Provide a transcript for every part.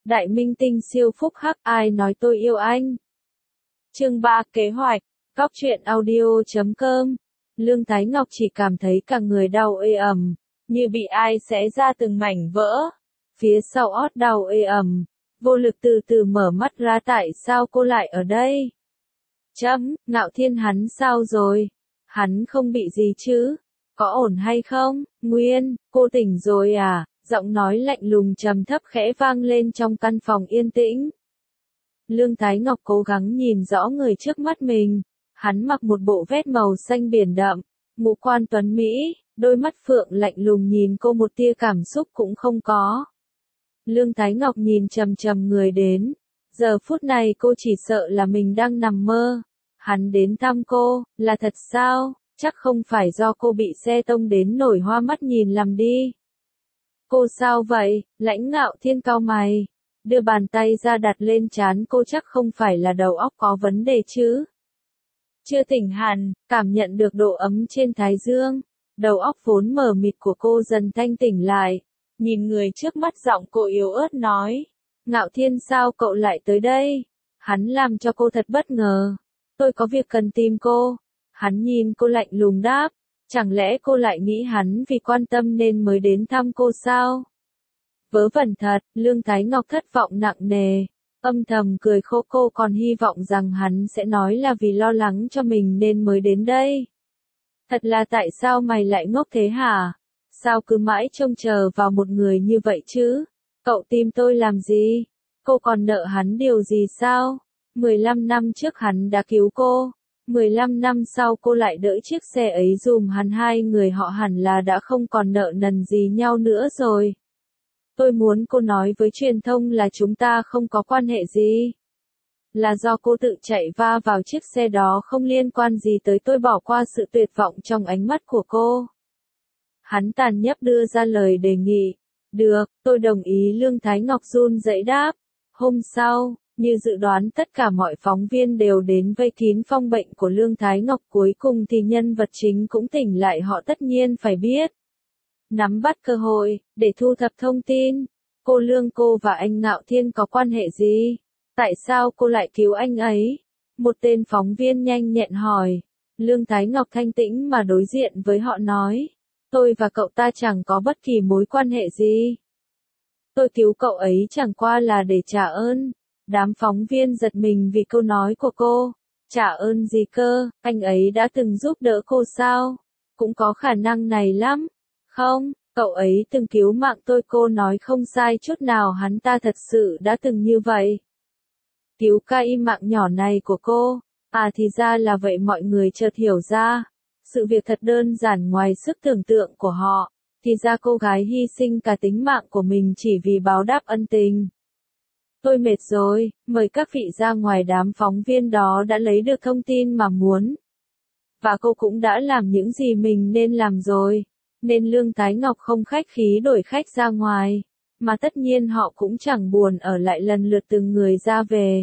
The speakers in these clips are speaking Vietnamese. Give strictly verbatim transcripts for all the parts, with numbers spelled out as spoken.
Đại minh tinh siêu phúc hắc, ai nói tôi yêu anh. Chương ba kế hoạch, góc truyện audio chấm com. Lương Thái Ngọc chỉ cảm thấy cả người đau ê ẩm, như bị ai xé ra từng mảnh vỡ. Phía sau ót đau ê ẩm, vô lực từ từ mở mắt ra, tại sao cô lại ở đây? Chấm, Ngạo Thiên hắn sao rồi? Hắn không bị gì chứ? Có ổn hay không? Nguyên, cô tỉnh rồi à? Giọng nói lạnh lùng trầm thấp khẽ vang lên trong căn phòng yên tĩnh. Lương Thái Ngọc cố gắng nhìn rõ người trước mắt mình. Hắn mặc một bộ vest màu xanh biển đậm, ngũ quan tuấn Mỹ, đôi mắt phượng lạnh lùng nhìn cô, một tia cảm xúc cũng không có. Lương Thái Ngọc nhìn trầm trầm người đến. Giờ phút này cô chỉ sợ là mình đang nằm mơ. Hắn đến thăm cô, là thật sao? Chắc không phải do cô bị xe tông đến nổi hoa mắt nhìn lầm đi. Cô sao vậy? Lãnh Ngạo Thiên cau mày, đưa bàn tay ra đặt lên trán cô, chắc không phải là đầu óc có vấn đề chứ? Chưa tỉnh hẳn, cảm nhận được độ ấm trên thái dương, đầu óc vốn mờ mịt của cô dần thanh tỉnh lại, nhìn người trước mắt, giọng cô yếu ớt nói. Ngạo Thiên, sao cậu lại tới đây? Hắn làm cho cô thật bất ngờ. Tôi có việc cần tìm cô. Hắn nhìn cô lạnh lùng đáp. Chẳng lẽ cô lại nghĩ hắn vì quan tâm nên mới đến thăm cô sao? Vớ vẩn thật, Lương Thái Ngọc thất vọng nặng nề, âm thầm cười khô. Cô còn hy vọng rằng hắn sẽ nói là vì lo lắng cho mình nên mới đến đây. Thật là tại sao mày lại ngốc thế hả? Sao cứ mãi trông chờ vào một người như vậy chứ? Cậu tìm tôi làm gì? Cô còn nợ hắn điều gì sao? mười lăm năm trước hắn đã cứu cô. mười lăm năm sau cô lại đỡ chiếc xe ấy dùm hắn, hai người họ hẳn là đã không còn nợ nần gì nhau nữa rồi. Tôi muốn cô nói với truyền thông là chúng ta không có quan hệ gì. Là do cô tự chạy va vào chiếc xe đó, không liên quan gì tới tôi. Bỏ qua sự tuyệt vọng trong ánh mắt của cô. Hắn tàn nhẫn đưa ra lời đề nghị. Được, tôi đồng ý. Lương Thái Ngọc run rẩy đáp. Hôm sau, như dự đoán, tất cả mọi phóng viên đều đến vây kín phòng bệnh của Lương Thái Ngọc. Cuối cùng thì nhân vật chính cũng tỉnh lại, họ tất nhiên phải biết. Nắm bắt cơ hội, để thu thập thông tin. Cô Lương, cô và anh Ngạo Thiên có quan hệ gì? Tại sao cô lại cứu anh ấy? Một tên phóng viên nhanh nhẹn hỏi. Lương Thái Ngọc thanh tĩnh mà đối diện với họ nói. Tôi và cậu ta chẳng có bất kỳ mối quan hệ gì. Tôi cứu cậu ấy chẳng qua là để trả ơn. Đám phóng viên giật mình vì câu nói của cô. Trả ơn gì cơ? Anh ấy đã từng giúp đỡ cô sao? Cũng có khả năng này lắm. Không, cậu ấy từng cứu mạng tôi. Cô nói không sai chút nào, hắn ta thật sự đã từng như vậy. Cứu cái mạng nhỏ này của cô. À thì ra là vậy. Mọi người chợt hiểu ra. Sự việc thật đơn giản ngoài sức tưởng tượng của họ. Thì ra cô gái hy sinh cả tính mạng của mình chỉ vì báo đáp ân tình. Tôi mệt rồi, mời các vị ra ngoài. Đám phóng viên đó đã lấy được thông tin mà muốn. Và cô cũng đã làm những gì mình nên làm rồi. Nên Lương Thái Ngọc không khách khí đuổi khách ra ngoài. Mà tất nhiên họ cũng chẳng buồn ở lại, lần lượt từng người ra về.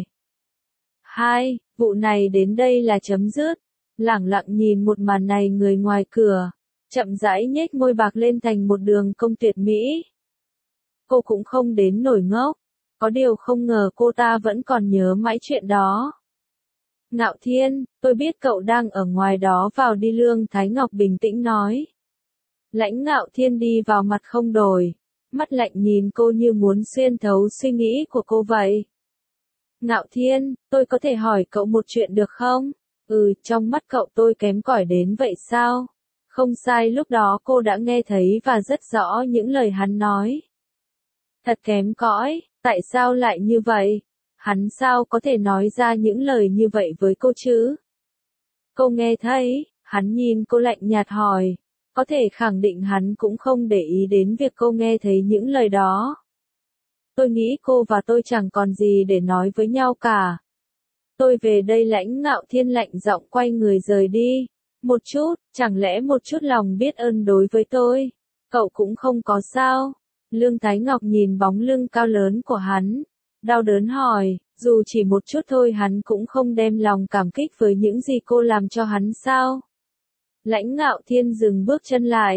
Hai, vụ này đến đây là chấm dứt. Lẳng lặng nhìn một màn này, người ngoài cửa chậm rãi nhếch môi bạc lên thành một đường cong tuyệt mỹ. Cô cũng không đến nổi ngốc. Có điều không ngờ cô ta vẫn còn nhớ mãi chuyện đó. Ngạo Thiên, tôi biết cậu đang ở ngoài đó, vào đi. Lương Thái Ngọc bình tĩnh nói. Lãnh Ngạo Thiên đi vào, mặt không đổi, mắt lạnh nhìn cô như muốn xuyên thấu suy nghĩ của cô vậy. Ngạo Thiên, tôi có thể hỏi cậu một chuyện được không? Ừ, trong mắt cậu tôi kém cỏi đến vậy sao? Không sai, lúc đó cô đã nghe thấy và rất rõ những lời hắn nói. Thật kém cỏi, tại sao lại như vậy? Hắn sao có thể nói ra những lời như vậy với cô chứ? Cô nghe thấy, hắn nhìn cô lạnh nhạt hỏi. Có thể khẳng định hắn cũng không để ý đến việc cô nghe thấy những lời đó. Tôi nghĩ cô và tôi chẳng còn gì để nói với nhau cả. Tôi về đây. Lãnh Ngạo Thiên lạnh giọng quay người rời đi. Một chút, chẳng lẽ một chút lòng biết ơn đối với tôi, cậu cũng không có sao? Lương Thái Ngọc nhìn bóng lưng cao lớn của hắn, đau đớn hỏi, dù chỉ một chút thôi hắn cũng không đem lòng cảm kích với những gì cô làm cho hắn sao? Lãnh Ngạo Thiên dừng bước chân lại,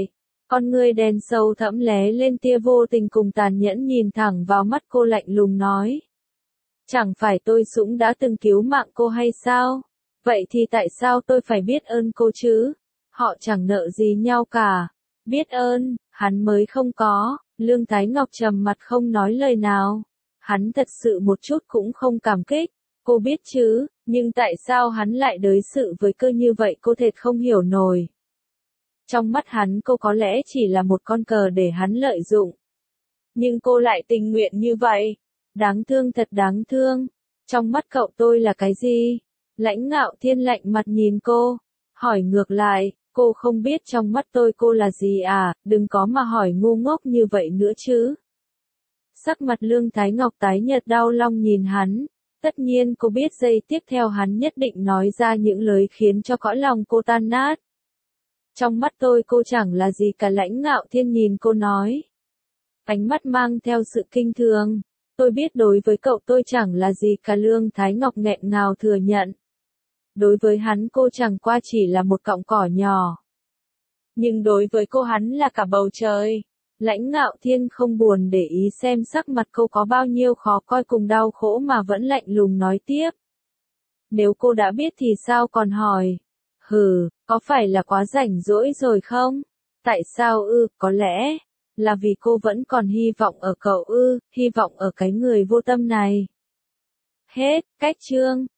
Con ngươi đen sâu thẫm lé lên tia vô tình cùng tàn nhẫn nhìn thẳng vào mắt cô lạnh lùng nói. Chẳng phải tôi Dũng đã từng cứu mạng cô hay sao? Vậy thì tại sao tôi phải biết ơn cô chứ? Họ chẳng nợ gì nhau cả. Biết ơn, hắn mới không có. Lương Thái Ngọc trầm mặt không nói lời nào. Hắn thật sự một chút cũng không cảm kích. Cô biết chứ, nhưng tại sao hắn lại đối xử với cô như vậy cô thật không hiểu nổi. Trong mắt hắn cô có lẽ chỉ là một con cờ để hắn lợi dụng. Nhưng cô lại tình nguyện như vậy. Đáng thương thật đáng thương. Trong mắt cậu tôi là cái gì? Lãnh Ngạo Thiên lạnh mặt nhìn cô. Hỏi ngược lại, cô không biết trong mắt tôi cô là gì à, đừng có mà hỏi ngu ngốc như vậy nữa chứ. Sắc mặt Lương Thái Ngọc tái nhợt đau lòng nhìn hắn. Tất nhiên cô biết giây tiếp theo hắn nhất định nói ra những lời khiến cho cõi lòng cô tan nát. Trong mắt tôi cô chẳng là gì cả. Lãnh Ngạo Thiên nhìn cô nói. Ánh mắt mang theo sự kinh thường. Tôi biết đối với cậu tôi chẳng là gì cả. Lương Thái Ngọc nghẹn ngào thừa nhận. Đối với hắn cô chẳng qua chỉ là một cọng cỏ nhỏ. Nhưng đối với cô hắn là cả bầu trời. Lãnh Ngạo Thiên không buồn để ý xem sắc mặt cô có bao nhiêu khó coi cùng đau khổ mà vẫn lạnh lùng nói tiếp. Nếu cô đã biết thì sao còn hỏi? Hừ, có phải là quá rảnh rỗi rồi không? Tại sao ư, có lẽ là vì cô vẫn còn hy vọng ở cậu ư, hy vọng ở cái người vô tâm này. Hết, cách chương.